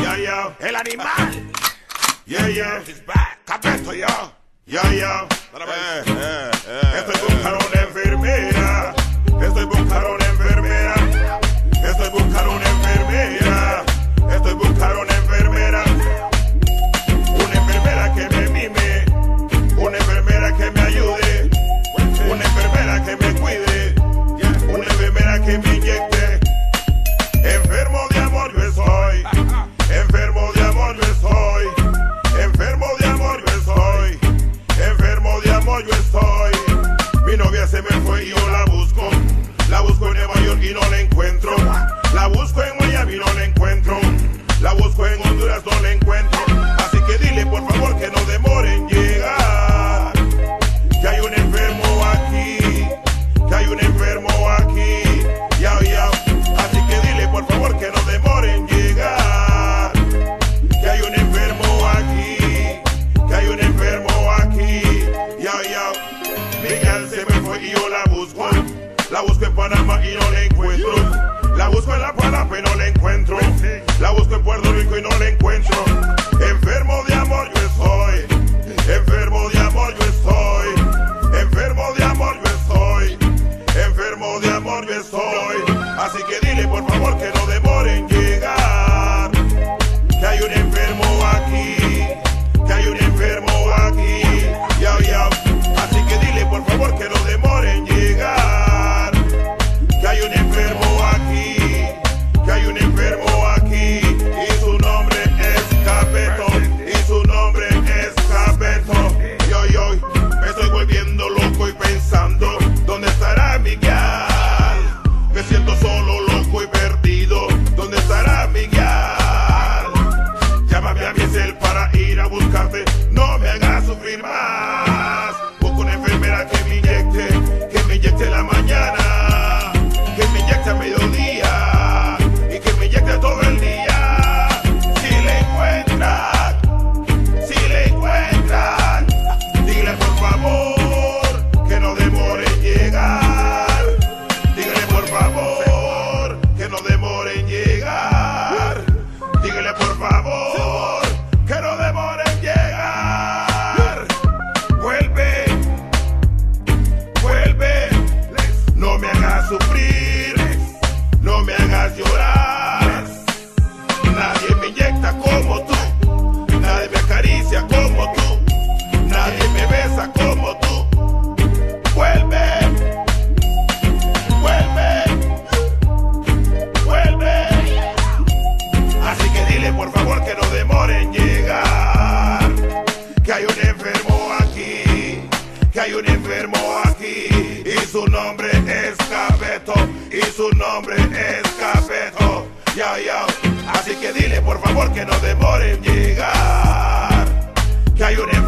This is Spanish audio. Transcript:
Yeah, yeah. El animal. Yeah, yeah. He's back. Capeto, yo. Yeah, yeah. Estoy buscando una enfermera. Estoy buscando una enfermera. Estoy buscando una enfermera. Estoy buscando una enfermera. Una enfermera que me mime. Una enfermera que me ayude. Una enfermera que me cuide. Una enfermera que me inyecte. Enfermo de amor yo estoy. Enfermo de amor yo estoy. Enfermo de amor yo estoy. Enfermo de amor yo estoy. Mi novia se me fue y yo la busco. La busco en Nueva York y no la encuentro. La busco en Miami y no la encuentro. La busco en Honduras, no la encuentro. Así que dile por favor que no demore en llegar. Que hay un enfermo aquí. Que hay un enfermo aquí. Yao, yao. Así que dile por favor que no demore en llegar. Que hay un enfermo aquí. Que hay un enfermo aquí. Yao, yao. Miguel se me fue y yo la busco. La busco en Panamá y no la encuentro. La busco en La Palapa y no la encuentro. La busco en Puerto Rico y no la encuentro. Enfermo de amor yo estoy. Enfermo de amor yo estoy. Enfermo de amor yo estoy. Enfermo de amor yo estoy. Así que dile por favor que no demore en llegar. Que hay un enfermo aquí. Que hay un enfermo aquí. Yao, yao. Así que dile por favor que no demore en llegar. Que hay un enfermo aquí. Que hay un enfermo aquí. Y su nombre es Capeto. Y su nombre es Capeto. Yo, me estoy volviendo loco y pensando ¿dónde estará Miguel? Me siento solo, loco y perdido. ¿Dónde estará Miguel? Llámame a mi cel para ir a buscarte. No me hagas sufrir más. Busco una enfermera que me inyecte en la mañana, que me inyecte a mediodía y que me inyecte todo el día. Si le encuentran, dile por favor que no demore en llegar. Dígale por favor que no demore en llegar. Dígale por favor que no demore en llegar. Vuelve, no me hagas sufrir, no me hagas llorar. Nadie me inyecta como tú, nadie me acaricia como tú, nadie me besa como tú. Vuelve. Así que dile por favor que no demore en llegar. Que hay un enfermo aquí. Que hay un enfermo aquí. Y su nombre es Capeto. Y su nombre es Capeto. Yao, yao. Así que dile por favor que no demore en llegar. Que hay un